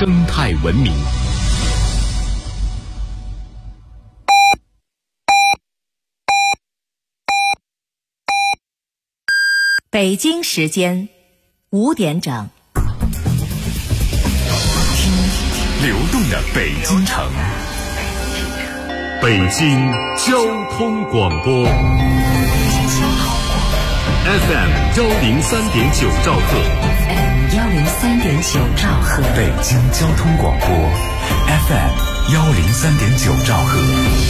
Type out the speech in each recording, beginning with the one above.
生态文明。 北京时间5点整。 流动的北京城，北京交通广播 FM 103.9兆赫， 103.9兆赫， 北京交通广播 FM 103.9兆赫。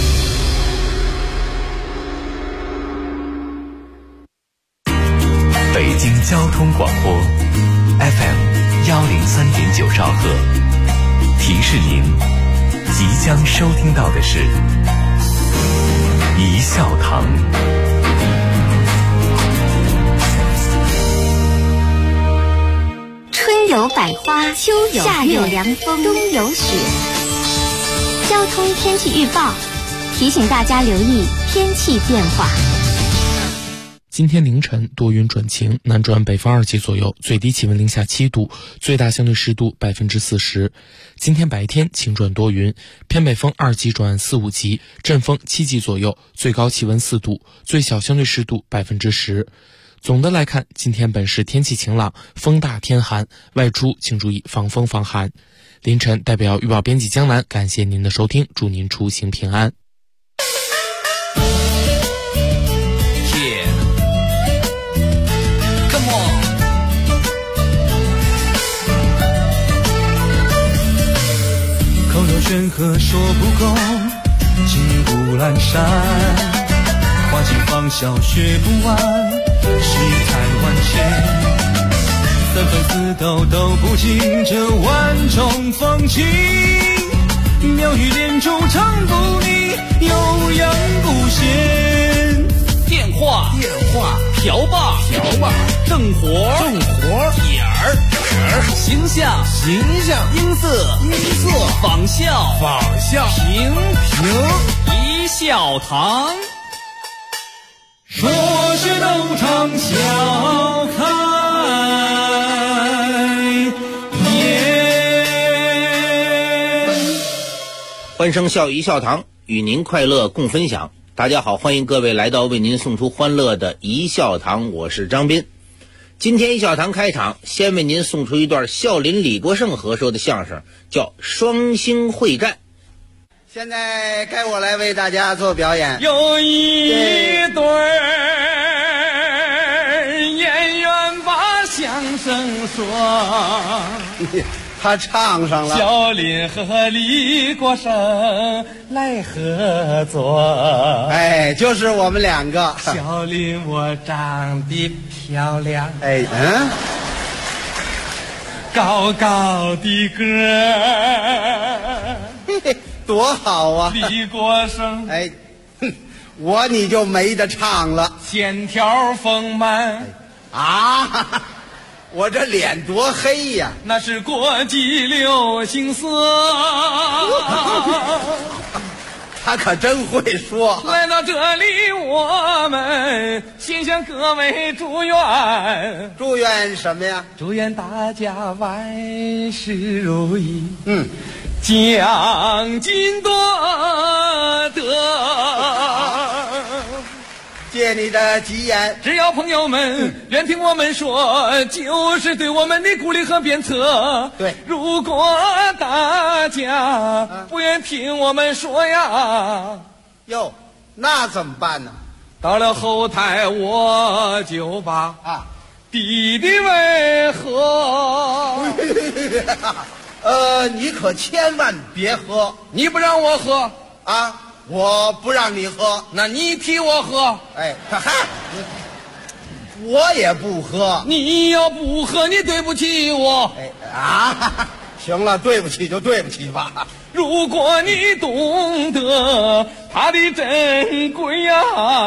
北京交通广播 FM 103.9兆赫，提示您即将收听到的是一笑堂。 春有百花，秋有夏有凉风，冬有雪。交通天气预报提醒大家留意天气变化。 今天凌晨多云转晴，南转北风2级左右，最低气温零下7度，最大相对湿度40%。今天白天晴转多云，偏北风2级转4、5级，阵风7级左右，最高气温4度，最小相对湿度10%。总的来看，今天本市天气晴朗，风大天寒，外出请注意防风防寒。凌晨代表预报编辑江南感谢您的收听，祝您出行平安。 口若悬河说不够，金谷阑珊，花尽芳笑学不完，世态万千，三分四斗都不尽这万种风情，妙语连珠唱不腻，悠扬不闲。 电话瓢把正活点儿形象音色仿效平一笑堂， 说是斗场笑开颜。 欢声笑语一笑堂，与您快乐共分享。大家好，欢迎各位来到为您送出欢乐的一笑堂，我是张斌。今天一笑堂开场，先为您送出一段孝林李国盛合说的相声，叫《双星会战》。 现在该我来为大家做表演。 有一对演员把相声说， 他唱上了。 孝林和李国盛来合作。 哎，就是我们两个。 孝林我长得漂亮， 哎， 高高的个儿， 嘿嘿，多好啊！ 李国盛， 哎，你就没得唱了。 线条丰满啊，我这脸多黑呀！ 那是国际流行色。 他可真会说。 来到这里，我们心向各位祝愿。 祝愿什么呀？ 祝愿大家万事如意。奖金多得。 借你的吉言， 只要朋友们愿听我们说，就是对我们的鼓励和鞭策。 对， 如果大家不愿听我们说呀， 哟，那怎么办呢？ 到了后台我就把弟弟为喝。 你可千万别喝。 你不让我喝啊？我不让你喝， 那你替我喝。 哎，嗨，我也不喝。 你要不喝，你对不起我。 哎啊，行了，对不起就对不起吧。 如果你懂得它的珍贵呀，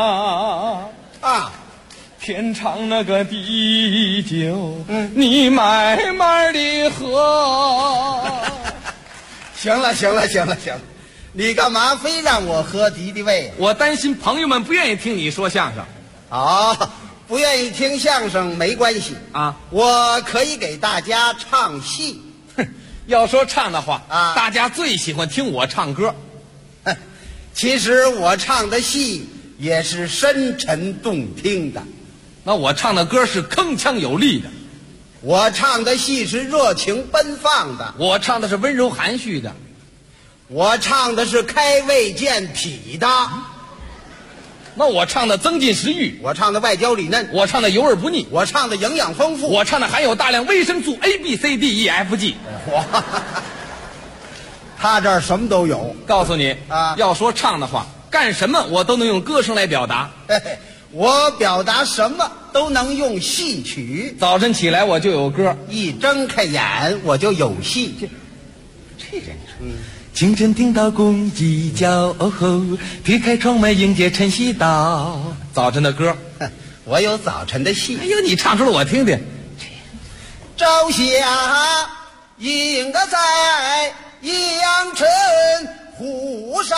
天长那个地久，你慢慢的喝。 行了，你干嘛非让我喝敌敌畏？ 我担心朋友们不愿意听你说相声。 不愿意听相声没关系啊，我可以给大家唱戏。 要说唱的话啊大家最喜欢听我唱歌。 其实我唱的戏也是深沉动听的， 那我唱的歌是铿锵有力的， 我唱的戏是热情奔放的， 我唱的是温柔含蓄的， 我唱的是开胃健脾的， 那我唱的增进食欲， 我唱的外焦里嫩， 我唱的油而不腻， 我唱的营养丰富， 我唱的含有大量维生素 A B C D E F G。 他这儿什么都有。 告诉你啊要说唱的话，干什么我都能用歌声来表达。 嘿嘿，我表达什么都能用戏曲， 早晨起来我就有歌， 一睁开眼我就有戏。 这人你说， 清晨听到公鸡叫，哦吼，推开窗门迎接晨曦到。 早晨的歌。 哼我有早晨的戏哎。呦，你唱出来我听听。 朝霞映个在阳澄湖上，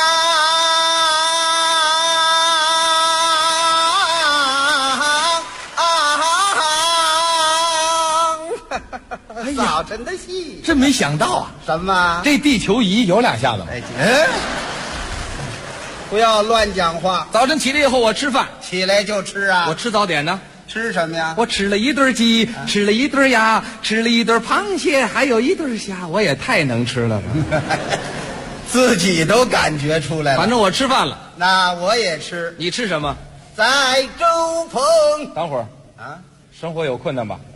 早晨的戏。 真没想到啊， 什么？ 这地球仪有两下子吗？ 哎，不要乱讲话。 早晨起来以后我吃饭， 起来就吃啊。 我吃早点呢， 吃什么呀？ 我吃了一对鸡，吃了一对鸭，吃了一对螃蟹，还有一对虾，我也太能吃了吧。 自己都感觉出来了。 反正我吃饭了， 那我也吃。 你吃什么？ 在周棚等会儿， 啊， 生活有困难吧？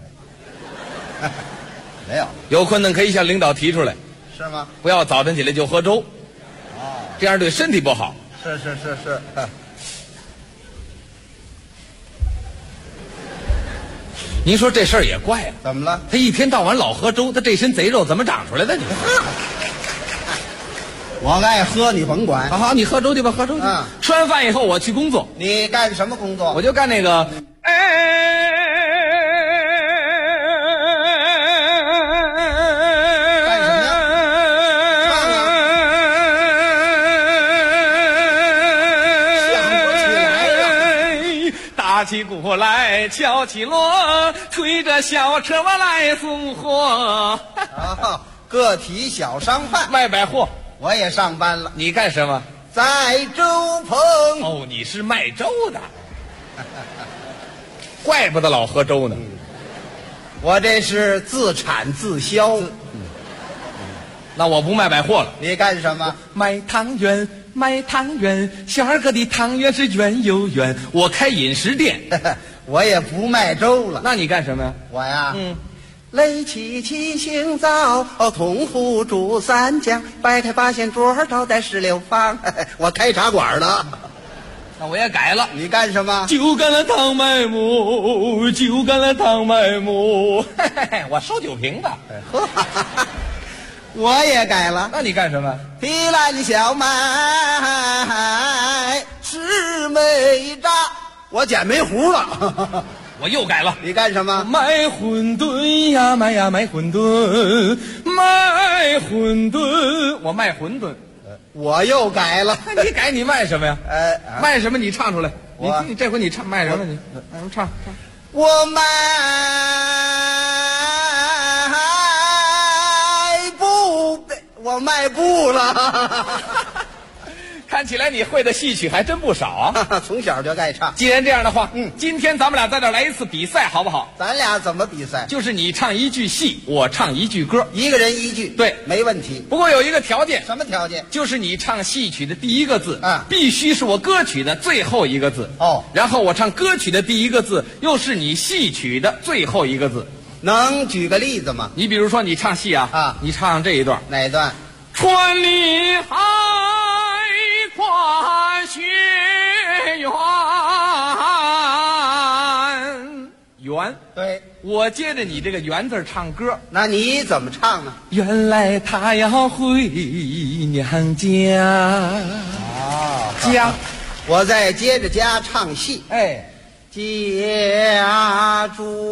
没有， 有困难可以向领导提出来， 是吗？ 不要早晨起来就喝粥，这样对身体不好。 是。 您说这事儿也怪了， 怎么了？ 他一天到晚老喝粥，他这身贼肉怎么长出来的？你我爱喝，你甭管。 好，你喝粥去吧，喝粥去。 嗯吃完饭以后我去工作， 你干什么工作？ 我就干那个， 干什么呀？唱啊！想不起来呀。 打起鼓来，敲起锣，推着小车我来送货， 啊，个体小商贩， 卖百货。 我也上班了， 你干什么？ 在周棚。 哦，你是卖粥的，怪不得老喝粥呢。 我这是自产自销。 那我不卖百货了， 你干什么？ 卖汤圆，卖汤圆，小二哥的汤圆是圆又圆。我开饮食店， 我也不卖粥了。 那你干什么呀？ 我呀，擂七七行灶，同壶煮三江，摆开八仙桌，招待16方。我开茶馆的。 那我也改了， 你干什么？ 就干了汤麦母，就干了汤麦母。我收酒瓶的。 我也改了。 那你干什么？ 皮烂小麦是煤渣，我捡煤糊了。 我又改了。 你干什么？ 卖馄饨呀，卖馄饨，卖馄饨。我卖馄饨。 我又改了。 那你改你卖什么呀？卖什么？你唱出来。 我你这回你唱卖什么？你唱。 我卖布，我卖布了。 看起来你会的戏曲还真不少啊！ 从小就爱唱。 既然这样的话，今天咱们俩在这儿来一次比赛，好不好？ 咱俩怎么比赛？ 就是你唱一句戏，我唱一句歌， 一个人一句。 对， 没问题。 不过有一个条件。 什么条件？ 就是你唱戏曲的第一个字， 必须是我歌曲的最后一个字。 哦， 然后我唱歌曲的第一个字，又是你戏曲的最后一个字。 能举个例子吗？ 你比如说，你唱戏你唱这一段。 哪一段？ 穿里海跨雪圆， 对， 我接着你这个圆字唱歌。 那你怎么唱呢？ 原来他要回娘家。家， 我再接着家唱戏。家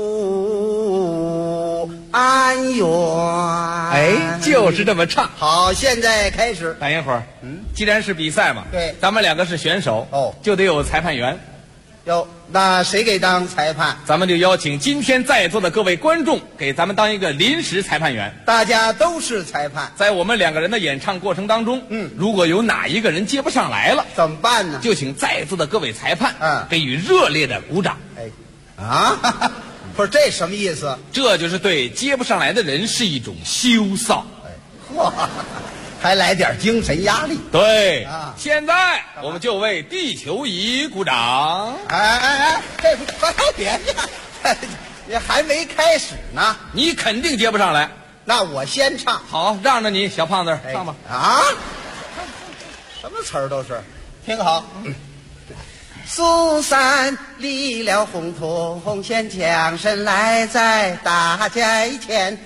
住安远。 就是这么唱。 好，现在开始。 等一会儿，既然是比赛嘛， 对， 咱们两个是选手， 哦， 就得有裁判员。 哟，那谁给当裁判？ 咱们就邀请今天在座的各位观众给咱们当一个临时裁判员。 大家都是裁判， 在我们两个人的演唱过程当中，如果有哪一个人接不上来了， 怎么办呢？ 就请在座的各位裁判，给予热烈的鼓掌。 啊，不是这什么意思？ 这就是对接不上来的人是一种羞臊。 嚯，还来点精神压力。 对啊， 现在我们就为地球仪鼓掌。 哎，这别介，你还没开始呢， 你肯定接不上来。 那我先唱。 好，让着你，小胖子，唱吧。 啊，什么词儿都是，听好。苏三离了洪洞，洪县将身来在大街前。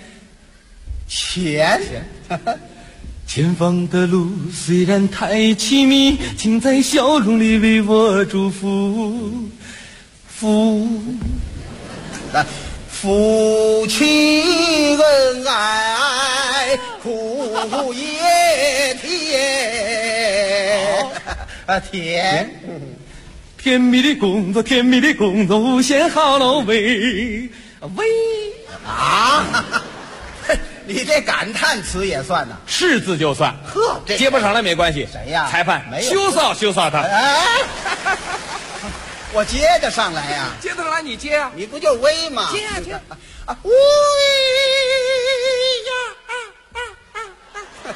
前方的路虽然太凄迷，请在笑容里为我祝福。 夫妻恩爱苦也甜。 甜蜜的工作，甜蜜的工作，无限好了喂。 啊！你这感叹词也算呢？ 是字就算。 呵，这接不上来没关系。 谁呀？ 裁判， 没有羞臊他。 哎，我接得上来呀？ 接得上来你接啊？ 你不就威吗？ 接啊接啊！威呀！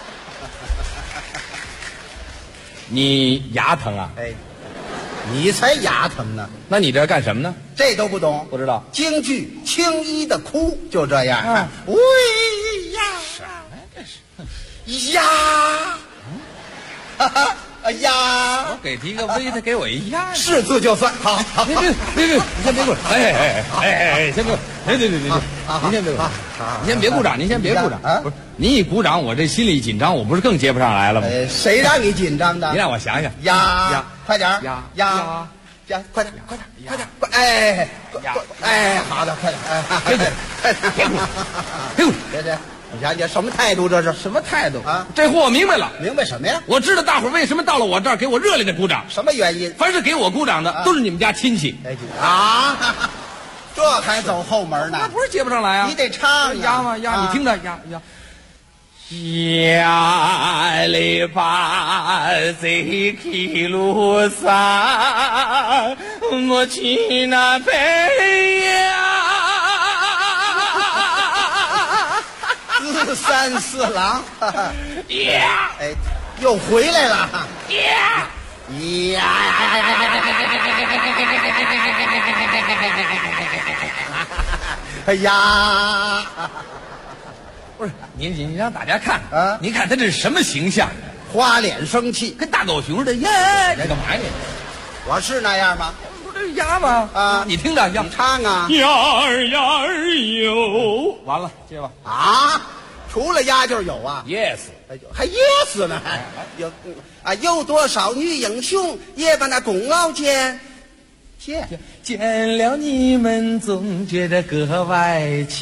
你牙疼啊？ 哎，你才牙疼呢！ 那你这干什么呢？ 这都不懂？ 不知道。 京剧青衣的哭就这样。威呀！ 什么这是？ 呀！哎呀！ 我给提个威，他给我一呀。 是字就算。好， 别，你先别鼓掌。哎，先别，别，您先别鼓掌，您先别鼓掌，您先别鼓掌。不是，您一鼓掌，我这心里紧张，我不是更接不上来了吗？ 谁让你紧张的？ 你让我想想。 呀，快点呀， 快点，哎，好的，快点，别鼓，别，你瞧你什么态度？这是什么态度啊？ 这货我明白了， 明白什么呀？ 我知道大伙儿为什么到了我这儿给我热烈的鼓掌。 什么原因？ 凡是给我鼓掌的，都是你们家亲戚啊！这还走后门呢？ 那不是接不上来啊？ 你得唱呀嘛呀，你听着呀。下里把这去路上，我去那北呀。 三四郎， 呀， 哎，又回来了。 呀， 哎呀！ 不是你让大家看啊！ 你看他这是什么形象？ 花脸生气， 跟大狗熊似的呀！你干嘛呀？ 我是那样吗？ 不是鸭吗？ 啊， 你听着， 你唱啊！ 鸭儿哟，完了，接吧。 啊，除了鸭就是有啊。 Yes， 还 yes 呢？有啊，有多少女英雄也把那功劳见了你们总觉得格外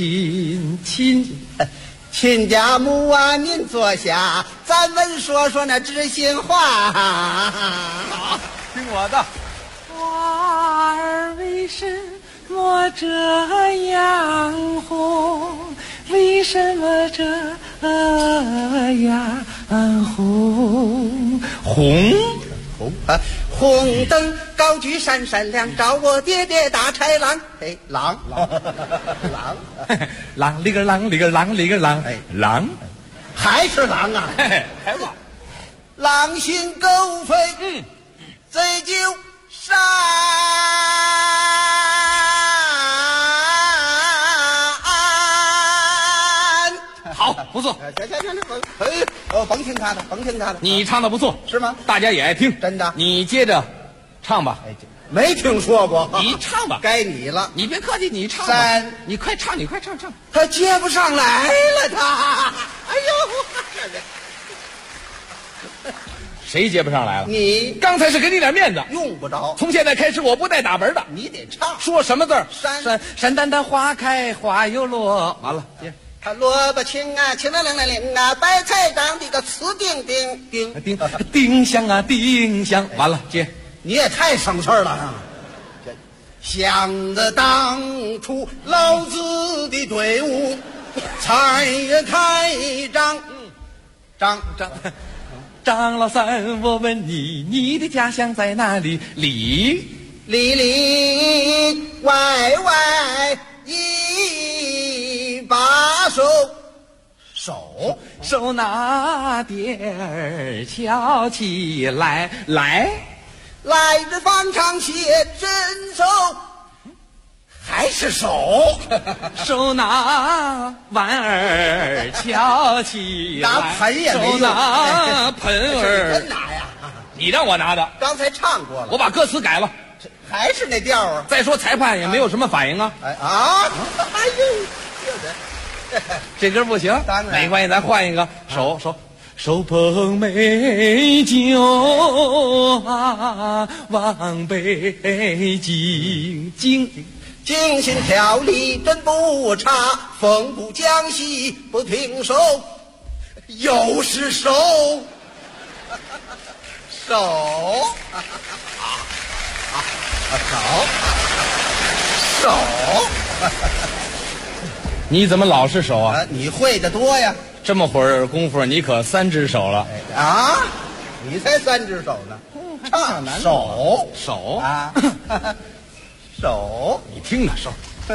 亲家母啊，您坐下，咱们说说那知心话。 好，听我的。 花儿为什么这样红？为什么这样红？ 红灯高举闪闪亮，照我爹爹大豺狼。哎，狼里个狼， 哎， 狼， 还是狼啊？ 还忘。 狼心狗肺，醉酒山。 好，不错。 行，甭听他的， 你唱的不错， 是吗？ 大家也爱听， 真的。 你接着唱吧。 没听说过， 你唱吧。 该你了， 你别客气，你唱吧。你快唱，唱。 他接不上来了，他。哎呦， 谁接不上来了？ 你刚才是给你点面子， 用不着。 从现在开始，我不带打本的， 你得唱。 说什么字儿？ 山丹丹花开花又落。 完了，接。 看萝卜青啊，青亮亮亮啊，白菜长的个瓷钉丁香啊，丁香。完了，接。 你也太省事儿了啊！ 想得当初老子的队伍才开张。 张老三，我问你，你的家乡在哪里？里外一把手拿点儿翘起来，来日方长写真手，还是手拿碗儿翘起来， 拿盆也没用， 手拿盆儿真拿呀！ 你让我拿的， 刚才唱过了， 我把歌词改了， 还是那调啊。 再说裁判也没有什么反应啊。 哎呦， 这歌不行， 当然没关系，咱换一个。手捧美酒啊，往北京。 精心调理真不差，风不将息不停手，又是手。 你怎么老是手啊？ 你会的多呀。 这么会儿功夫，你可3只手了啊！你才3只手呢，唱手啊，手， 你听啊，手。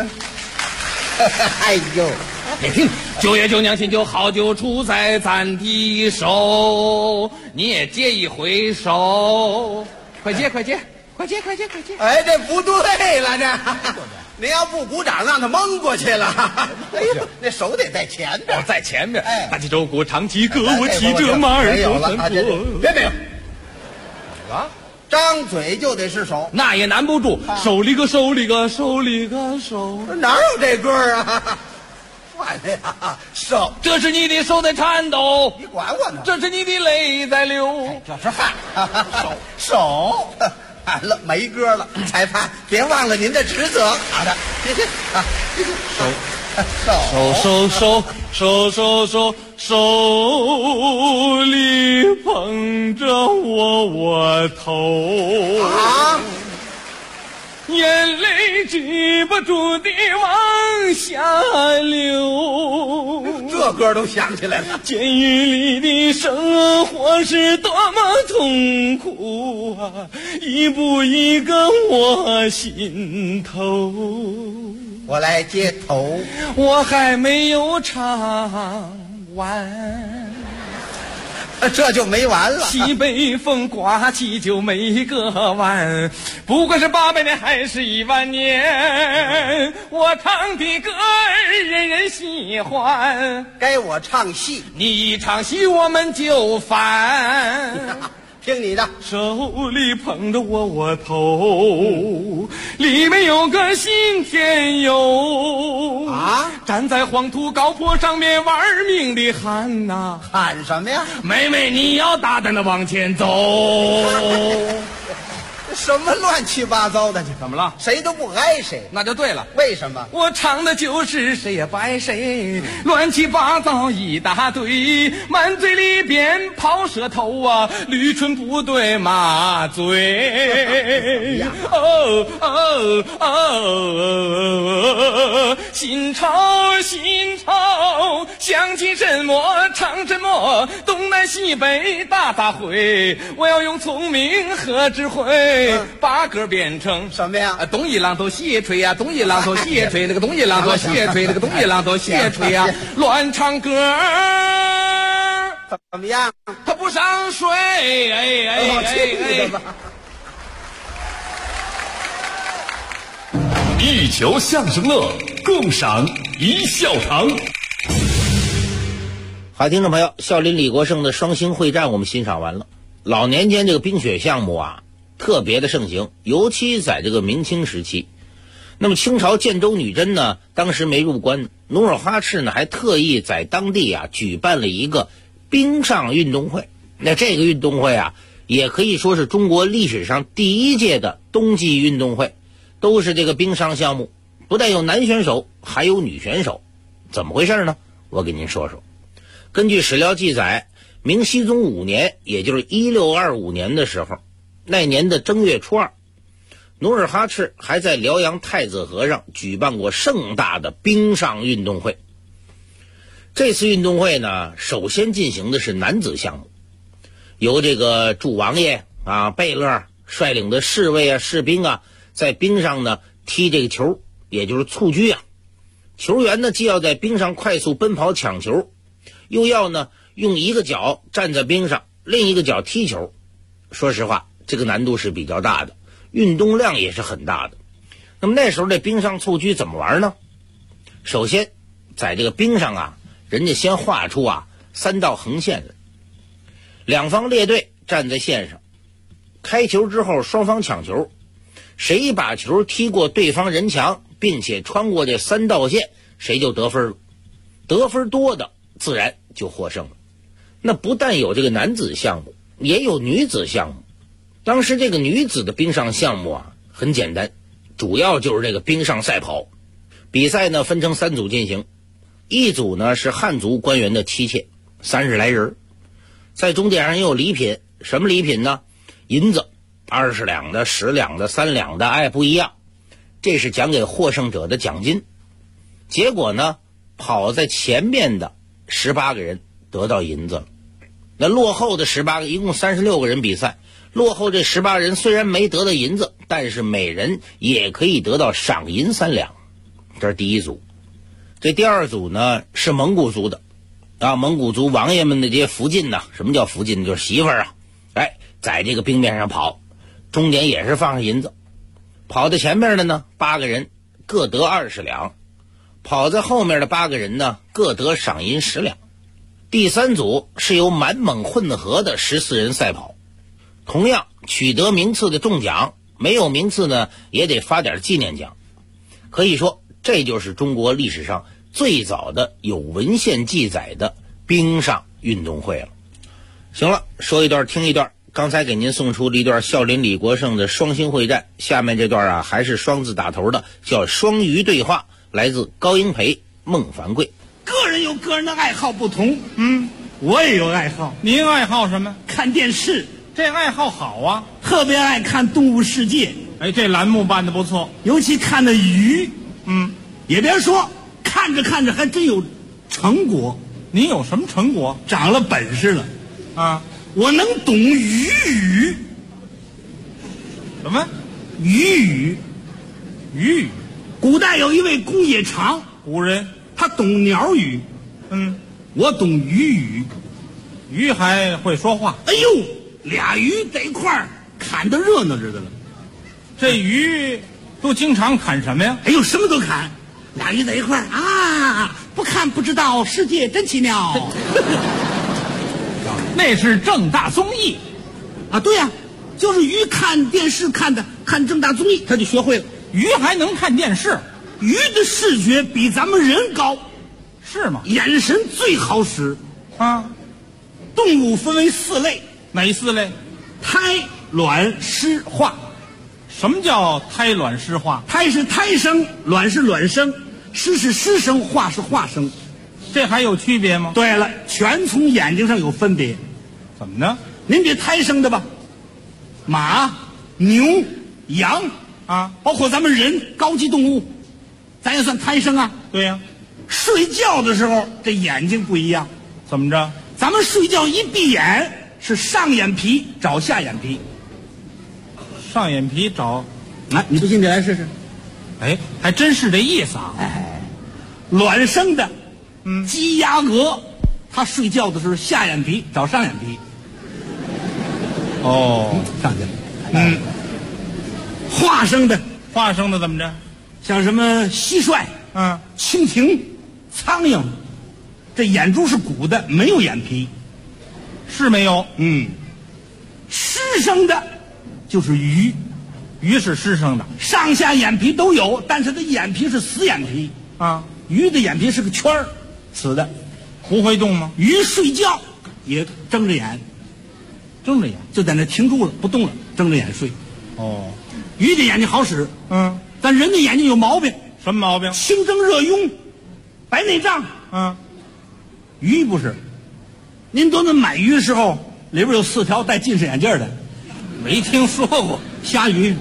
哎呦， 你听，九月九娘亲酒，好酒出在咱的手，你也接一回手，快接！ 哎，这不对了，这您要不鼓掌，让他蒙过去了。哎呦，那手得在前边， 在前边。 哎， 打起周鼓，唱起歌，我骑着马儿走三步。 别没有啊！张嘴就得是手， 那也难不住。手里个手， 哪有这歌啊？坏了呀，手， 这是你的手在颤抖， 你管我呢？ 这是你的泪在流， 这是汗。手。完了，没歌了，裁判别忘了您的职责。好的，谢谢啊， 手里捧着我头啊， 眼泪止不住地往下流， 这歌都想起来了。 监狱里的生活是多么痛苦啊，一步一个我心头。 我来接头， 我还没有唱完， 这就没完了。 西北风刮起就没个完，不管是800年还是10000年，我唱的歌儿人人喜欢。 该我唱戏， 你一唱戏我们就烦。 听你的， 手里捧着我头，里面有个新天游啊！ 站在黄土高坡上面玩命的喊呐， 喊什么呀？ 妹妹你要大胆的往前走。 什么乱七八糟的？ 怎么了？ 谁都不挨谁， 那就对了。 为什么？ 我唱的就是谁也不爱谁，乱七八糟一大堆，满嘴里边跑舌头啊，驴唇不对马嘴。心潮，想起什么唱什么，东南西北大杂烩，我要用聪明和智慧。把歌变成什么呀？ 东一榔头西吹呀，东一榔头西吹，那个东一榔头西吹，那个东一榔头西吹呀，乱唱歌怎么样？ 他不上水， 一球相声乐，共赏一笑堂。 好，听众朋友，孝林李国盛的双星会战我们欣赏完了。老年间这个冰雪项目啊，特别的盛行，尤其在这个明清时期。那么清朝建州女真呢，当时没入关，努尔哈赤呢还特意在当地啊举办了一个冰上运动会。那这个运动会啊，也可以说是中国历史上第1届的冬季运动会，都是这个冰上项目，不但有男选手，还有女选手。怎么回事呢？我给您说说。根据史料记载，明熹宗5年，也就是1625年的时候，那年的正月初2， 努尔哈赤还在辽阳太子河上举办过盛大的冰上运动会。这次运动会呢，首先进行的是男子项目，由这个祝王爷贝勒率领的侍卫士兵在冰上呢踢这个球，也就是蹴鞠球员呢既要在冰上快速奔跑抢球，又要呢用一个脚站在冰上，另一个脚踢球。说实话，这个难度是比较大的，运动量也是很大的。那么那时候这冰上蹴鞠怎么玩呢？首先在这个冰上人家先画出3道横线来，两方列队站在线上，开球之后双方抢球，谁把球踢过对方人墙，并且穿过这3道线，谁就得分了。得分多的自然就获胜了。那不但有这个男子项目，也有女子项目。当时这个女子的冰上项目很简单，主要就是这个冰上赛跑。比赛呢分成3组进行，一组呢是汉族官员的妻妾，30来人，在终点上也有礼品。什么礼品呢？银子，20两的、10两的、3两的，不一样。这是奖给获胜者的奖金。结果呢，跑在前面的18个人得到银子了。那落后的18个，一共36个人比赛，落后这18人虽然没得到银子，但是每人也可以得到赏银3两。这是第一组。这第二组呢是蒙古族的蒙古族王爷们的这些福晋什么叫福晋？就是媳妇儿在这个冰面上跑，终点也是放上银子。跑在前面的呢8个人各得20两，跑在后面的8个人呢各得赏银10两。第三组是由满蒙混合的14人赛跑，同样取得名次的中奖，没有名次呢也得发点纪念奖。可以说这就是中国历史上最早的有文献记载的冰上运动会了。行了，说一段听一段。刚才给您送出了一段孝林李国盛的双星会战，下面这段还是双字打头的，叫双鱼对话，来自高英培、孟凡贵。 个人有个人的爱好不同，我也有爱好。 您爱好什么？ 看电视。 这爱好好特别爱看《动物世界》。 这栏目办得不错， 尤其看的鱼。也别说，看着看着还真有成果。 您有什么成果？ 长了本事了我能懂鱼语。 什么？ 鱼语。 鱼语。 古代有一位公冶长， 古人， 他懂鸟语。我懂鱼语。 鱼还会说话。 哎呦，俩鱼在一块儿砍得热闹着的了。 这鱼都经常砍什么呀？ 哎呦，什么都砍。俩鱼在一块儿不看不知道，世界真奇妙。 那是正大综艺对呀，就是鱼看电视看正大综艺，他就学会了。 鱼还能看电视？ 鱼的视觉比咱们人高。 是吗？ 眼神最好使动物分为4类。 哪4类？ 胎、卵、湿、化。 什么叫胎卵湿化？ 胎是胎生，卵是卵生，湿是湿生，化是化生。 这还有区别吗？ 对了，全从眼睛上有分别。 怎么呢？ 您别胎生的吧，马、牛、羊包括咱们人高级动物，咱也算胎生对呀。 睡觉的时候这眼睛不一样。 怎么着？ 咱们睡觉一闭眼是上眼皮找下眼皮。 上眼皮找你不信你来试试。 还真是这意思卵生的鸡鸭鹅，它睡觉的时候下眼皮找上眼皮。上去了。化生的怎么着？ 像什么蟋蟀蜻蜓、苍蝇，这眼珠是鼓的，没有眼皮。 是没有。 湿生的就是鱼。 鱼是湿生的， 上下眼皮都有，但是它眼皮是死眼皮鱼的眼皮是个圈儿，死的， 不会动吗？ 鱼睡觉也睁着眼，就在那停住了不动了，睁着眼睡。鱼的眼睛好使，但人的眼睛有毛病。 什么毛病？ 清蒸热痈，白内障。鱼不是。您都能买鱼的时候，里边有4条戴近视眼镜的。 没听说过。 下雨。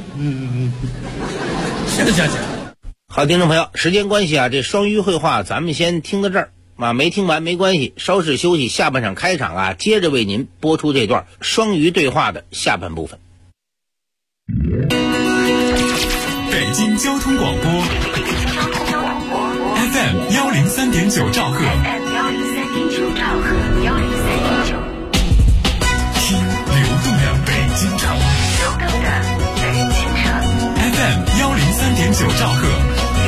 行。 好，听众朋友，时间关系啊，这双鱼绘画咱们先听到这儿啊，没听完没关系，稍事休息，下半场开场啊，接着为您播出这段双鱼对话的下半部分。 北京交通广播 FM 103.9兆赫，听流动的北京城，FM 103.9兆赫，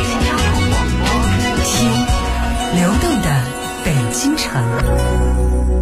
听流动的北京城。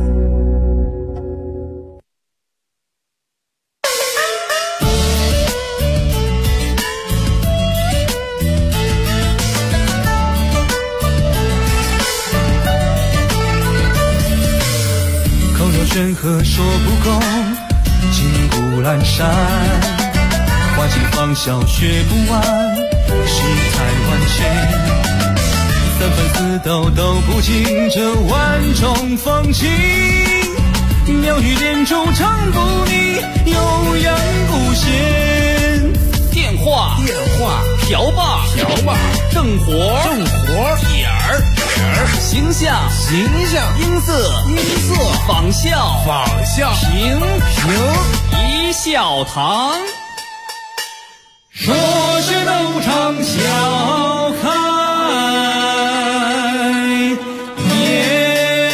山河说不够，金谷阑珊，花季芳笑学不完，世态万千，三番四斗都不尽这万种风情，妙语连珠唱不腻，悠扬不闲。 电话瓢把正活点儿形象音色仿效评一笑堂， 说是都唱笑开颜。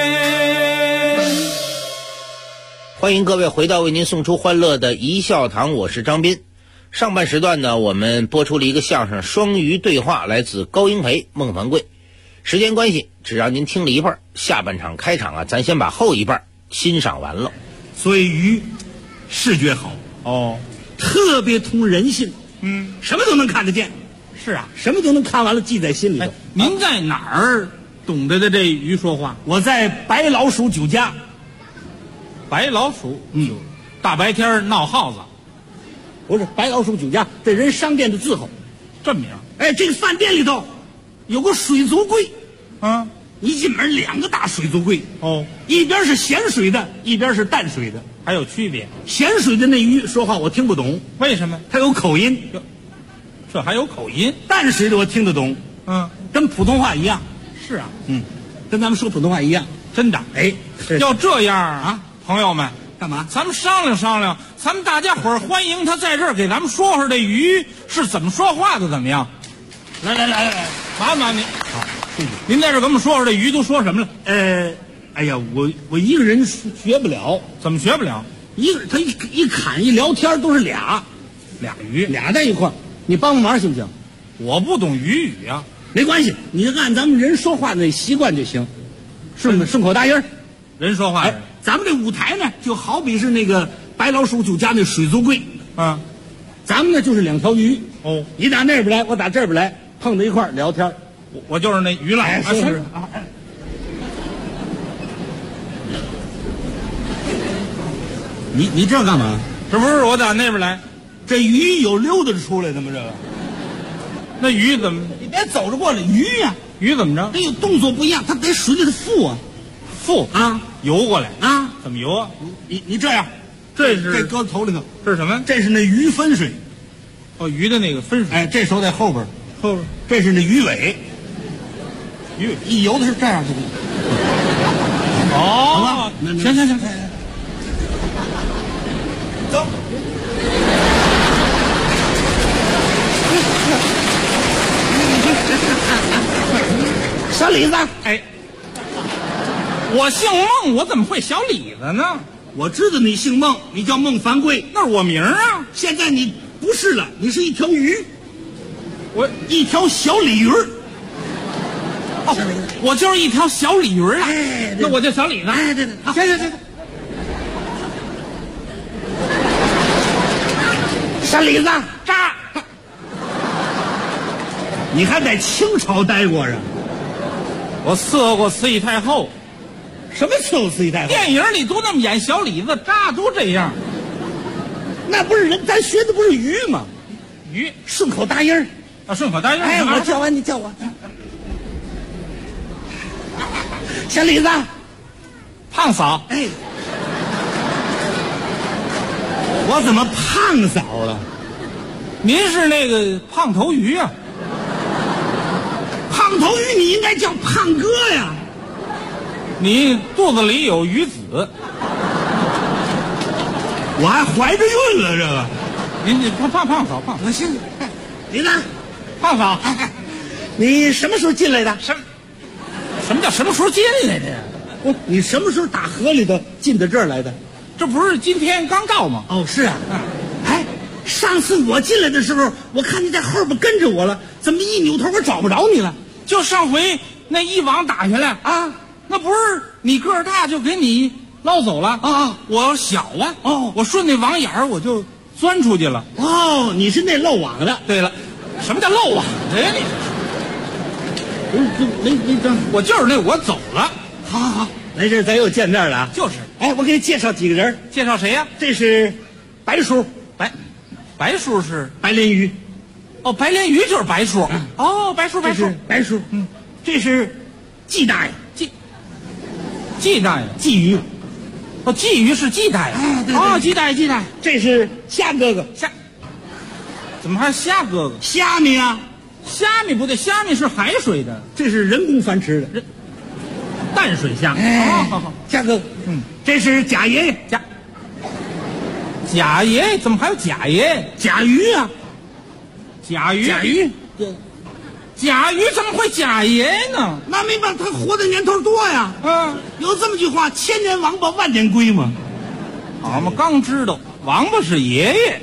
欢迎各位回到为您送出欢乐的一笑堂，我是张斌。上半时段呢，我们播出了一个相声双鱼对话，来自高英培、孟凡贵。时间关系，只让您听了一半，下半场开场啊，咱先把后一半欣赏完了。 所以鱼视觉好哦， 特别通人性，什么都能看得见。 是啊， 什么都能看完了记在心里头。 您在哪儿懂得的这鱼说话？ 我在白老鼠酒家。 白老鼠，大白天闹耗子， 不是白老鼠酒家，这人商店的字号， 这名。 哎，这个饭店里头有个水族柜，一进门2个大水族柜，一边是咸水的，一边是淡水的， 还有区别。 咸水的那鱼说话我听不懂， 为什么？ 它有口音。 这还有口音？ 淡水的我听得懂，跟普通话一样。 是啊， 跟咱们说普通话一样。 真的。 哎， 要这样啊，朋友们， 干嘛？ 咱们商量商量，咱们大家伙儿欢迎他在这儿给咱们说说这鱼是怎么说话的，怎么样？来，麻烦您。 好，谢谢。 您在这儿给我们说说这鱼都说什么了？ 哎呀，我一个人学不了。 怎么学不了？ 他一侃一聊天都是俩鱼在一块儿，你帮忙行不行？ 我不懂鱼语啊。 没关系，你按咱们人说话的习惯就行，顺口答音儿。 人说话， 咱们这舞台呢，就好比是那个白老鼠酒家那水族柜，咱们呢就是2条鱼，你打那边来，我打这边来，碰在一块儿聊天。 我就是那鱼了。 是。你这干嘛？ 这不是我打那边来， 这鱼有溜达着出来的吗？这个， 那鱼怎么？ 你别走着过来，鱼呀， 鱼怎么着？ 它有动作不一样，它得水里的浮啊， 游过来啊？ 怎么游啊？ 你这样， 这是搁头里头， 这是什么？ 这是那鱼分水， 鱼的那个分水。 哎，这手在后边，这是那鱼尾，一游的是这样的。好吧，行，走。小李子， 我姓孟，我怎么会小李子呢？ 我知道你姓孟，你叫孟凡贵， 那是我名啊。 现在你不是了，你是一条鱼， 我一条小鲤鱼。 我就是一条小鲤鱼啊。那我叫小李子。 对，好，行。小李子， 扎。 你还在清朝待过啊？ 我伺候过慈禧太后。 什么伺候慈禧太后？ 电影里都那么演，小李子扎都这样。 那不是人，咱学的不是鱼吗？ 鱼顺口答音儿啊，顺口答音儿。 我叫完你叫我。小李子， 胖嫂。 我怎么胖嫂了？ 您是那个胖头鱼啊？ 胖头鱼你应该叫胖哥呀。 你肚子里有鱼子， 我还怀着孕了，这个。 您胖嫂， 我行，你呢？ 胖嫂， 你什么时候进来的？ 什么叫什么时候进来的呀？ 你什么时候打河里头进到这儿来的？ 这不是今天刚到吗？ 哦，是啊。哎，上次我进来的时候，我看你在后边跟着我了，怎么一扭头我找不着你了？ 就上回那一网打下来啊， 那不是你个儿大就给你捞走了啊？ 我小啊， 哦， 我顺那网眼儿我就钻出去了。 哦，你是那漏网的。 对了，什么叫漏网的呀？你这，我就是那我走了。 好，来这儿咱又见面了啊。 就是， 哎，我给你介绍几个人。 介绍谁呀？ 这是白叔， 白叔是白鲢鱼。 哦，白鲢鱼就是白叔。哦，白叔， 白叔。这是季大爷， 季大爷， 鲫鱼。 哦，鲫鱼是季大爷。 对哦，季大爷。 这是虾哥哥。 怎么还是虾哥哥？ 虾米啊？ 虾米不对，虾米是海水的， 这是人工繁殖的淡水虾。 好，虾哥哥。这是贾爷爷。 贾爷爷怎么还有贾爷爷？ 甲鱼啊， 甲鱼怎么会贾爷爷呢？ 那没办法，他活的年头多呀。有这么句话，千年王八万年龟嘛。 好嘛，刚知道王八是爷爷。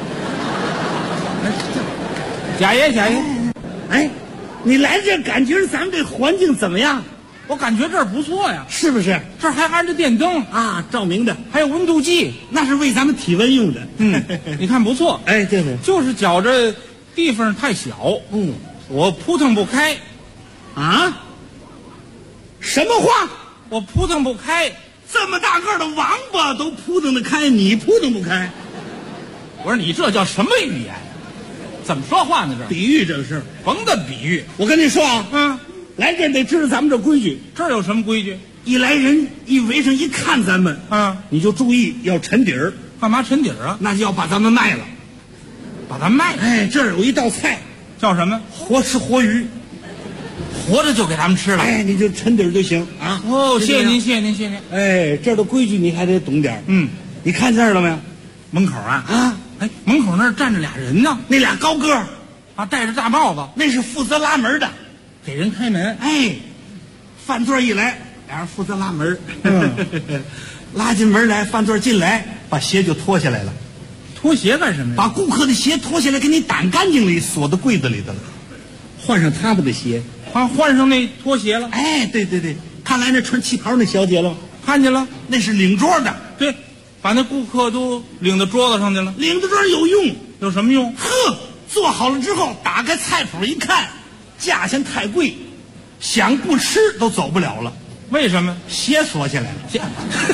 贾爷。 哎，你来这感觉咱们这环境怎么样？ 我感觉这儿不错呀。 是不是？ 这儿还安着电灯啊，照明的， 还有温度计， 那是为咱们体温用的。 你看不错。 哎，对， 就是觉着地方太小，我扑腾不开。 啊？什么话？ 我扑腾不开。 这么大个的王八都扑腾得开，你扑腾不开？ 我说你这叫什么语言？怎么说话呢？这比喻这个事儿， 甭的比喻。 我跟你说啊，来这儿得知道咱们这规矩。 这儿有什么规矩？ 一来人一围上一看咱们，你就注意要沉底儿。 干嘛沉底儿啊？ 那就要把咱们卖了， 把咱卖了。 哎，这儿有一道菜叫什么？ 活吃活鱼， 活着就给他们吃了。 哎，你就沉底儿就行啊。 哦，谢谢您。 哎，这儿的规矩你还得懂点儿。你看这儿了没有？ 门口啊。哎，门口那儿站着俩人呢， 那俩高个儿啊，戴着大帽子， 那是负责拉门的， 给人开门。 哎，饭座一来，俩人负责拉门，拉进门来，饭座进来，把鞋就脱下来了。 脱鞋干什么呀？ 把顾客的鞋脱下来，给你掸干净了，锁到柜子里头了，换上他们的鞋， 换上那拖鞋了。 哎，对，看来那穿旗袍那小姐了， 看见了， 那是领桌的。 对。把那顾客都领到桌子上去了。 领到桌上有用， 有什么用？ 呵，做好了之后，打开菜谱一看，价钱太贵，想不吃都走不了了。 为什么？ 鞋锁起来了。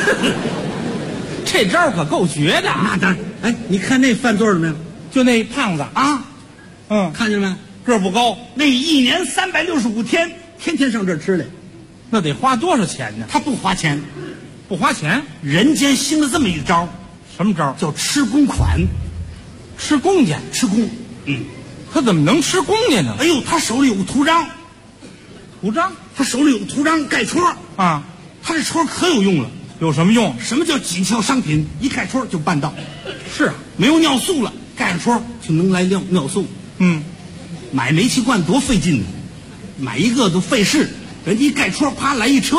这招可够绝的。 那当然。哎，你看那饭座了没有？ 就那胖子啊，看见没？ 个不高， 那一年365天，天天上这儿吃来， 那得花多少钱呢？ 他不花钱。 不花钱， 人间兴了这么一招， 什么招？ 叫吃公款， 吃公家， 吃公。 他怎么能吃公家呢？ 哎呦，他手里有个图章，他手里有个图章盖戳啊， 他这戳可有用了。 有什么用？ 什么叫紧俏商品？一盖戳就办到。 是啊， 没有尿素了，盖上戳就能来尿素。买煤气罐多费劲呢，买一个都费事，人家一盖戳，啪来一车。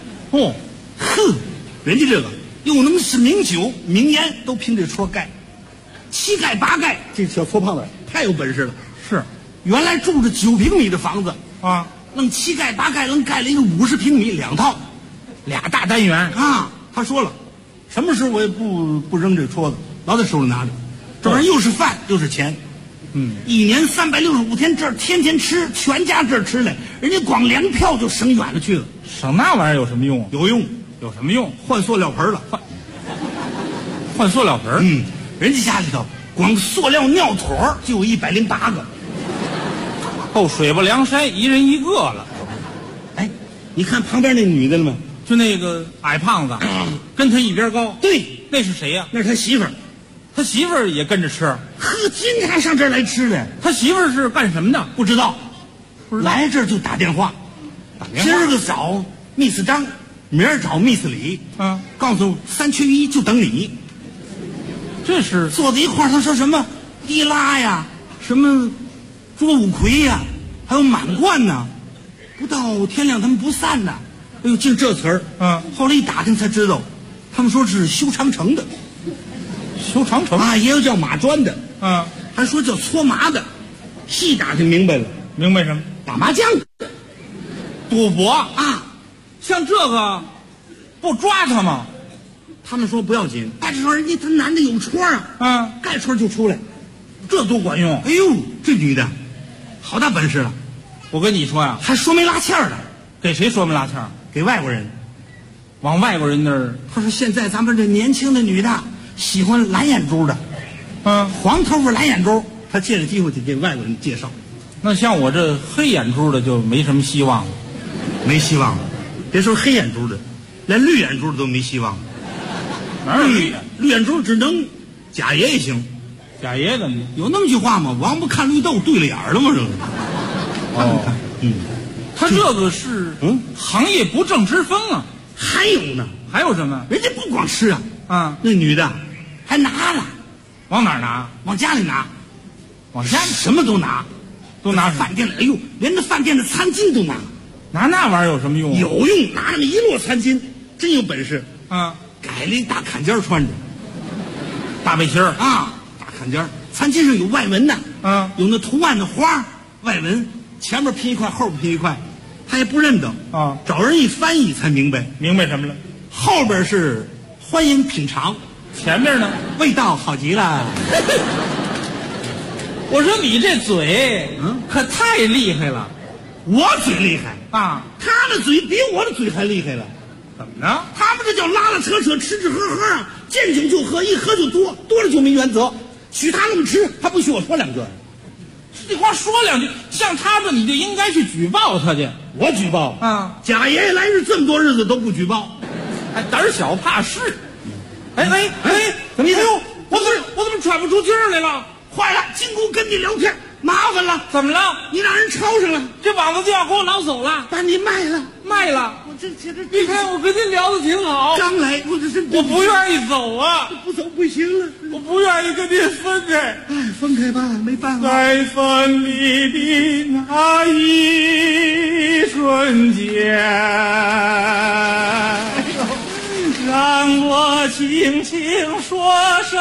人家这个又能是名酒名烟，都凭这戳盖，7盖8盖，这小矬胖子太有本事了。 是， 原来住着9平米的房子啊， 弄7盖8盖，能盖了一个50平米2套 ，2大单元啊。他说了，什么时候我也不扔这戳子，老在手里拿着，这玩意儿又是饭又是钱。一年365天，这儿天天吃，全家这儿吃来，人家光粮票就省远了去了。 省那玩意儿有什么用？ 有用。 有什么用？ 换塑料盆了， 换塑料盆。 人家家里头光塑料尿坨就有108个， 够水泊梁山一人一个了。 哎，你看旁边那女的了吗？ 就那个矮胖子，跟他一边高。 对， 那是谁呀？ 那是他媳妇儿。 他媳妇儿也跟着吃。 呵，今天还上这儿来吃的。 他媳妇儿是干什么的？ 不知道，来这儿就打电话。今儿个找密斯张，明儿找密斯李。告诉3缺1就等你。 这是坐在一块儿，他说什么迪拉呀，什么卓五魁呀，还有满贯呐。不到天亮他们不散呐。哎呦，净这词儿。后来一打听才知道，他们说是修长城的。 修长城啊，也有叫马砖的。还说叫搓麻的。细打听明白了。 明白什么？ 打麻将的。 赌博啊，像这个不抓他吗？ 他们说不要紧，但是说人家他男的有窗啊，盖窗就出来， 这多管用。 哎呦，这女的好大本事了。 我跟你说呀， 还说没拉欠儿的。 给谁说没拉欠儿？ 给外国人。 往外国人那儿。 他说现在咱们这年轻的女的喜欢蓝眼珠的，黄头发蓝眼珠，他借着机会就给外国人介绍。 那像我这黑眼珠的就没什么希望了。 没希望了，别说黑眼珠的，连绿眼珠的都没希望了。 哪有绿眼珠只能贾爷也行。 贾爷怎么有那么句话吗？王八看绿豆对了眼了吗？这个。 他这个是行业不正之风啊。 还有呢？ 还有什么？ 人家不光吃啊，那女的还拿了。 往哪儿拿？ 往家里拿。 往家里什么都拿。 都拿饭店里，哎呦，连那饭店的餐巾都拿。 拿那玩意儿有什么用？ 有用，拿那么一摞餐巾，真有本事。改了一大坎肩穿着， 大背心儿啊，大坎肩，餐巾上有外纹的，有那图案的花，外纹，前面拼一块，后边拼一块，他也不认得啊， 找人一翻译才明白。 明白什么了？ 后边是欢迎品尝， 前面呢， 味道好极了。 我说你这嘴，可太厉害了。 我嘴厉害啊， 他的嘴比我的嘴还厉害了。 怎么呢？ 他们这叫拉拉扯扯，吃吃喝喝啊，见酒就喝，一喝就多，多了就没原则。许他那么吃，还不许我说两句？ 这光说两句，像他这你就应该去举报他去。 我举报啊！ 贾爷爷来日这么多日子都不举报， 还胆小怕事。哎， 怎么意思？ 哎呦，我怎么喘不出气儿来了？ 坏了，金姑跟你聊天麻烦了。 怎么了？ 你让人抄上了， 这网子就要给我捞走了， 把你卖了。 我这你看我跟您聊得挺好， 刚来我不愿意走啊， 不走不行了， 我不愿意跟您分开。 哎，分开吧，没办法。 在分离的那一瞬间，让我轻轻说声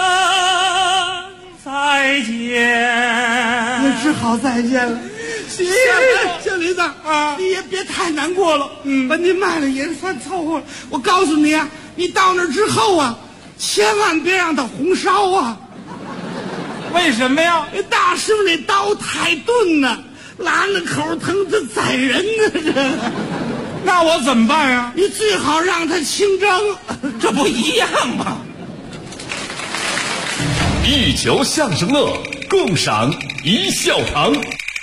再见。 那只好再见了。小李子啊， 你也别太难过了。把你卖了也算凑合了。我告诉你啊，你到那之后啊，千万别让他红烧啊。 为什么呀？ 大师傅那刀太钝了，拉那口疼得宰人呢。 那我怎么办呀？ 你最好让他清蒸， 这不一样吗？ 一球相声乐，共赏一笑堂。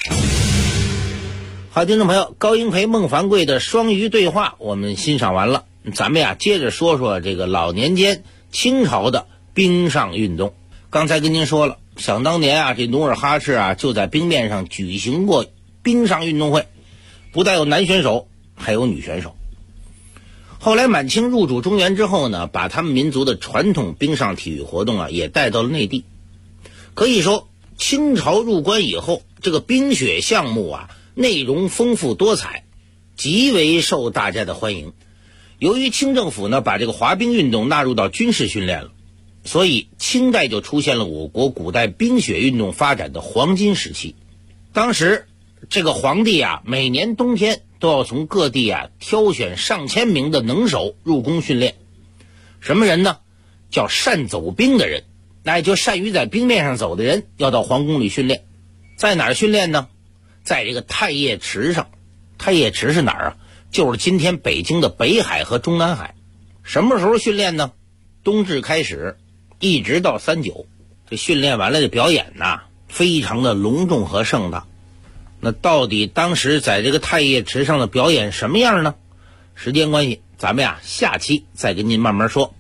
好，听众朋友，高英培、孟凡贵的双鱼对话我们欣赏完了，咱们呀接着说说这个老年间清朝的冰上运动。刚才跟您说了，想当年啊，这努尔哈赤啊就在冰面上举行过冰上运动会，不但有男选手，还有女选手。后来满清入主中原之后呢，把他们民族的传统冰上体育活动啊也带到了内地。可以说清朝入关以后，这个冰雪项目啊内容丰富多彩，极为受大家的欢迎。由于清政府呢把这个滑冰运动纳入到军事训练了，所以清代就出现了我国古代冰雪运动发展的黄金时期。当时这个皇帝啊每年冬天都要从各地啊挑选上千名的能手入宫训练。什么人呢？叫善走冰的人，那也就善于在冰面上走的人要到皇宫里训练。在哪儿训练呢？在这个太液池上。太液池是哪儿啊？就是今天北京的北海和中南海。什么时候训练呢？冬至开始一直到39。这训练完了的表演呢非常的隆重和盛大。那到底当时在这个太液池上的表演什么样呢？时间关系，咱们呀下期再跟您慢慢说。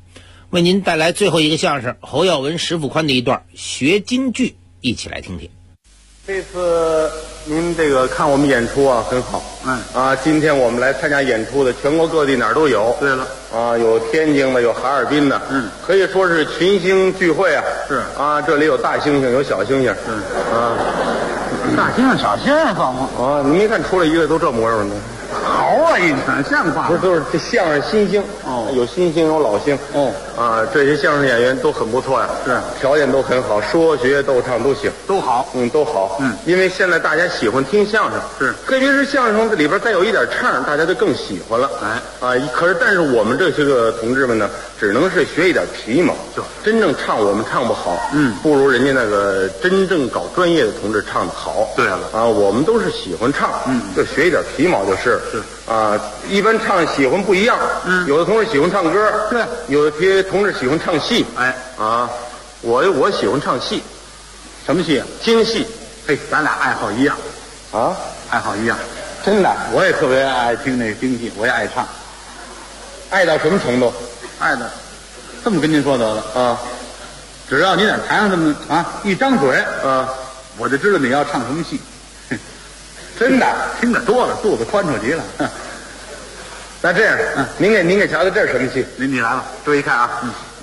为您带来最后一个相声侯耀文、石富宽的一段学京剧，一起来听听。 这次您这个看我们演出啊，很好。今天我们来参加演出的，全国各地哪儿都有。 对了， 有天津的，有哈尔滨的，可以说是群星聚会啊。 是这里有大猩猩，有小猩猩。 大猩猩、小猩猩干嘛？ 你没看出来一个都这模样呢？ 好啊，一看像话。 不是，都是这相声新星有新星有老星这些相声演员都很不错呀， 是条件都很好，说学逗唱都行， 都好， 都好，因为现在大家喜欢听相声， 是特别是相声里边再有一点唱，大家就更喜欢了。但是我们这些个同志们呢，只能是学一点皮毛，就真正唱我们唱不好，不如人家那个真正搞专业的同志唱的好。 对了我们都是喜欢唱，就学一点皮毛就是。一般唱喜欢不一样，有的同志喜欢唱歌， 对， 有的些同志喜欢唱戏，我喜欢唱戏， 什么戏啊？ 京戏。 嘿，咱俩爱好一样爱好一样， 真的， 我也特别爱听那京戏，我也爱唱， 爱到什么程度？ 爱的，这么跟您说得了只要你在台上这么一张嘴我就知道你要唱什么戏。 真的， 听得多了，肚子宽敞极了。 那这样，您给瞧瞧这是什么戏？ 你来吧， 注意看啊。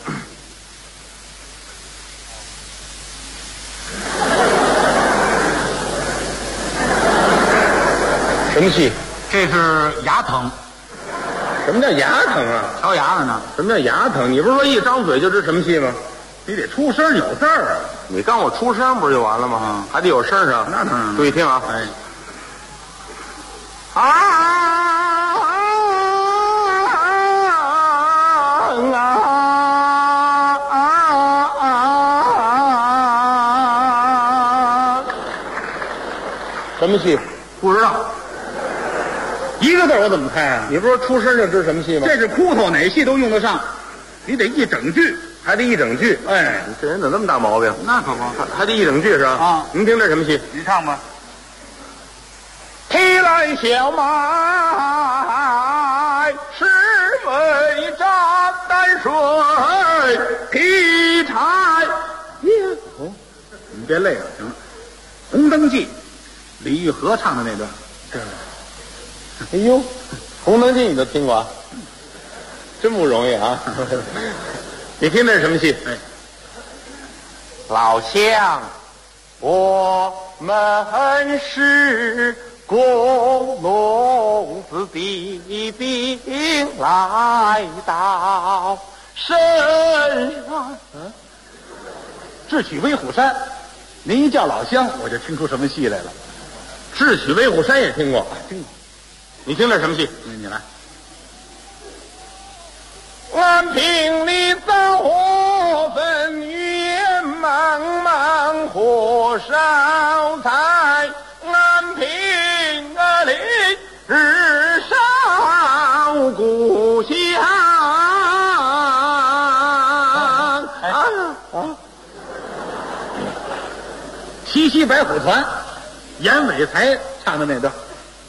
什么戏？ 这是牙疼。 什么叫牙疼啊？ 挑牙了呢。 什么叫牙疼？你不是说一张嘴就知什么戏吗？ 你得出声有字儿啊。 你刚我出声不是就完了吗？还得有声上。 那当然。 注意听啊。什么戏？ 不知道，一个字我怎么猜啊？ 你不是说出声就知什么戏吗？ 这是窟头，哪戏都用得上，你得一整句， 还得一整句。你这人怎么那么大毛病？ 那可不， 还得一整句是吧？您听这什么戏？ 你唱吧。 提篮小麦，是为炸淡水，劈柴也。 你别累了，行了。《红灯记》，李玉和唱的那段。 哎呦，《红灯记》你都听过，真不容易啊！你听这是什么戏？老乡，我们是工农子弟兵来到深山。 智取威虎山，您一叫老乡，我就听出什么戏来了。 智取威虎山也听过， 听过。 你听这什么戏？ 你来。 安平里灶火焚，月茫茫火烧柴。安平里日烧故乡。 西西白虎团，严伟才唱的那段。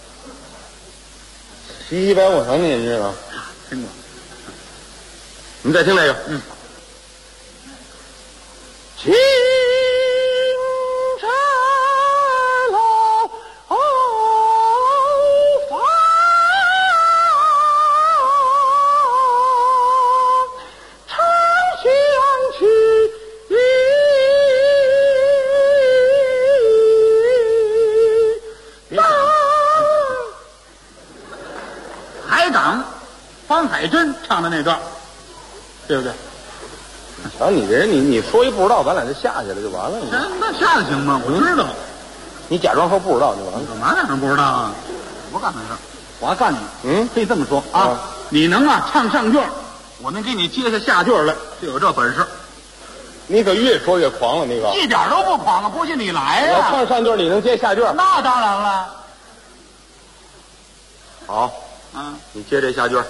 西西白虎团你知道？ 听过。 你再听这个。青山老房，长相去。海港，方海珍唱的那段，对不对？ 瞧你这人，你说一不知道，咱俩就下去了，就完了。那下得行吗？我知道。 你假装说不知道就完了。 干嘛假装不知道啊？我干的事，我要干你。可以这么说啊， 你能唱上句，我能给你接下下句来，就有这本事。 你可越说越狂了，你可一点都不狂啊！不信你来呀！ 我唱上句，你能接下句？ 那当然了。 好，你接这下句。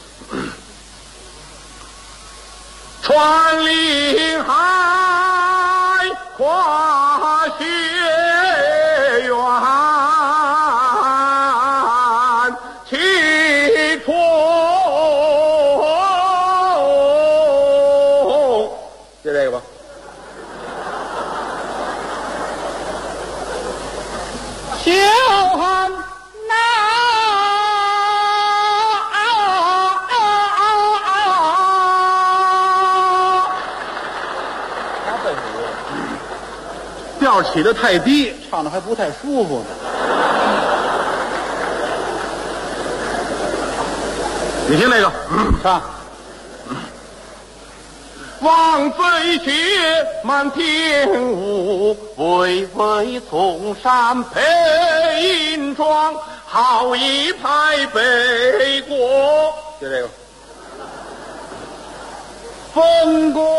穿林海，跨雪原，气冲。 哎， 调起得太低， 唱的还不太舒服呢。 你听那个， 唱。 望醉雪满天雾，巍巍嵩山配银装，好一派北国。就这个，风光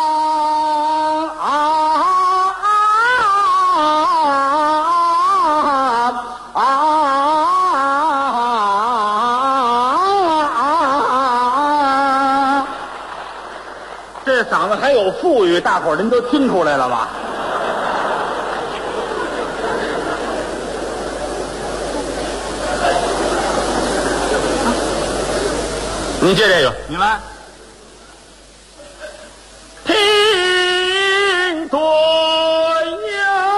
这嗓子还有富裕，大伙儿您都听出来了吧？ 您接这个， 你来。 听对阳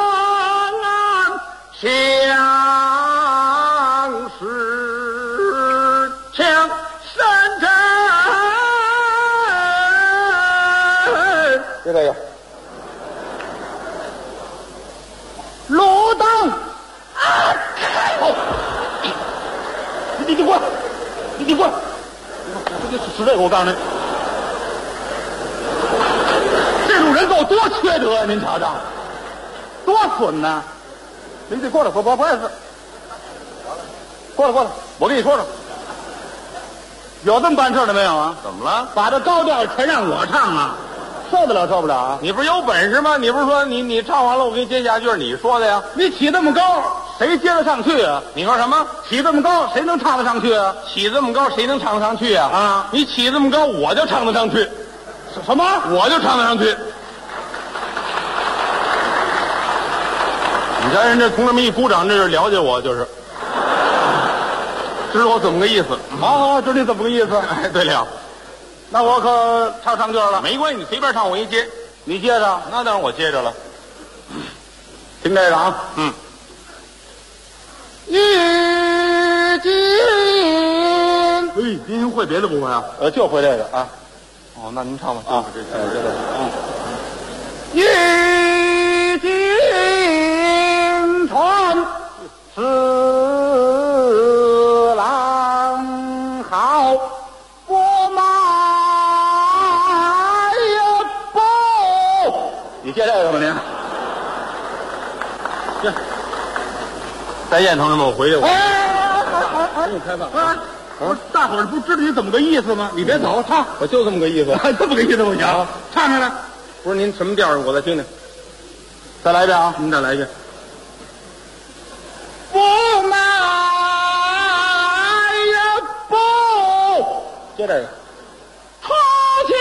相识，枪山阵。就这个，路灯开后，你滚，你滚！是这个，我告诉你，这种人够多缺德呀！您瞧瞧，多损呐！您得过来，不好意思，过来，我跟你说说， 有这么办事的没有啊？ 怎么了？ 把这高调全让我唱啊，受得了受不了啊？ 你不是有本事吗？你不是说你唱完了，我给你接下句是你说的呀？ 你起这么高，谁接得上去啊？ 你说什么？ 起这么高，谁能唱得上去啊？ 起这么高，谁能唱得上去啊？ 啊！ 你起这么高，我就唱得上去。 什么？ 我就唱得上去。你看人这同志们一鼓掌，这是了解我，就是知道我怎么个意思。 好，知道你怎么个意思。 哎，对了， 那我可唱上句了。 没关系，你随便唱，我一接。 你接着。 那当然我接着了。 听这个啊， 一金， 哎，您会别的不会啊？就会这个啊。 哦，那您唱吧。 啊， 这一金传四郎好，我马也不。你接这个吧，您。 再见，同志们，我回去。 你开饭啊！大伙儿不知道你怎么个意思吗？你别走，唱。 我就这么个意思。 这么个意思不行，唱上来。 不是您什么调儿？我再听听。 再来一遍啊！ 您再来一遍。 不买也不。接这个。出钱。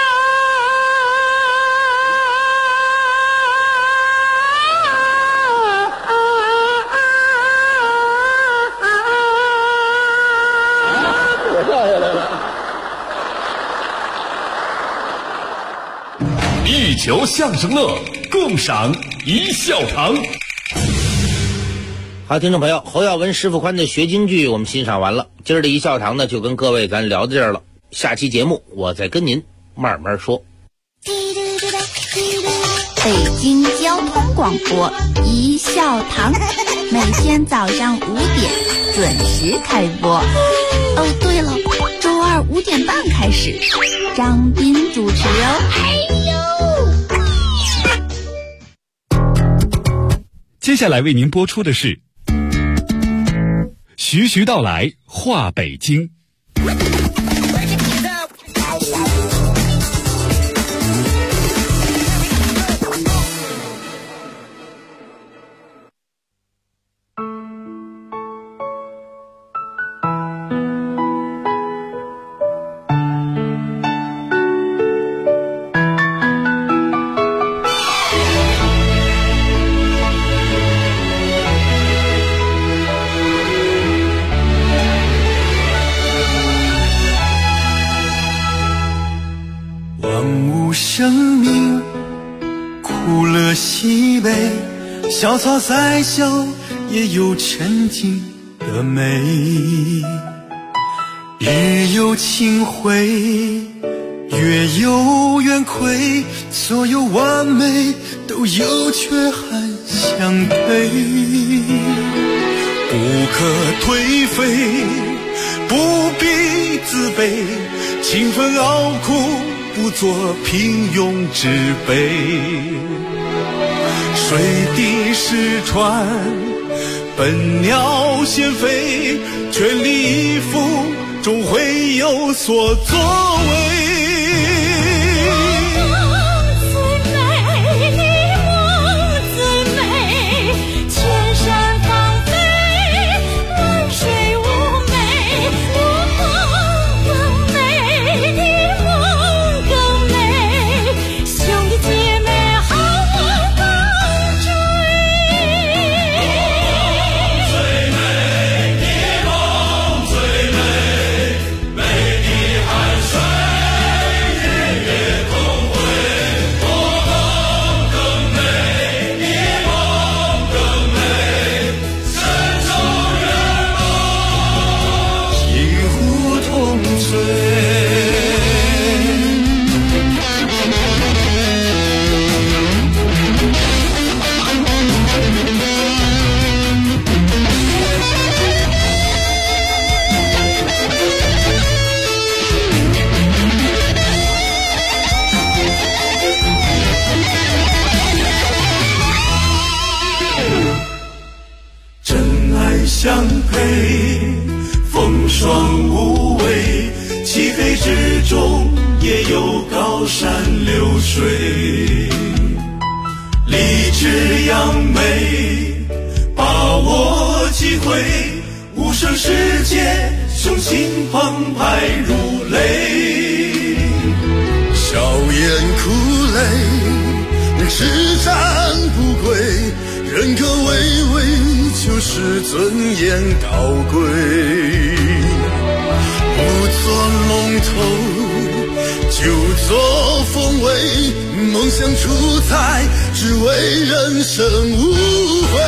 我跳下来了。 一球相声乐，共赏一笑堂。 好，听众朋友，侯耀文、石富宽的学京剧我们欣赏完了，今儿的一笑堂呢就跟各位咱聊到这儿了。下期节目我再跟您慢慢说。 北京交通广播一笑堂，每天早上5点准时开播。哦，对了，周二5点半开始，张斌主持哦。 接下来为您播出的是徐徐道来话北京。 生命苦乐喜悲，小草再小也有沉静的美。日有清辉月有圆亏，所有完美都有缺憾相陪，不可颓废，不必自卑，勤奋熬苦，不做平庸之辈。水滴石穿，笨鸟先飞，全力以赴，终会有所作为。相配，风霜无畏，漆黑之中也有高山流水。立志扬眉，把握机会，无声世界，雄心澎湃如雷。笑颜哭泪，叱咤不归，人格巍巍，就是尊严高贵。不做龙头，就做凤尾，梦想出彩，只为人生无悔。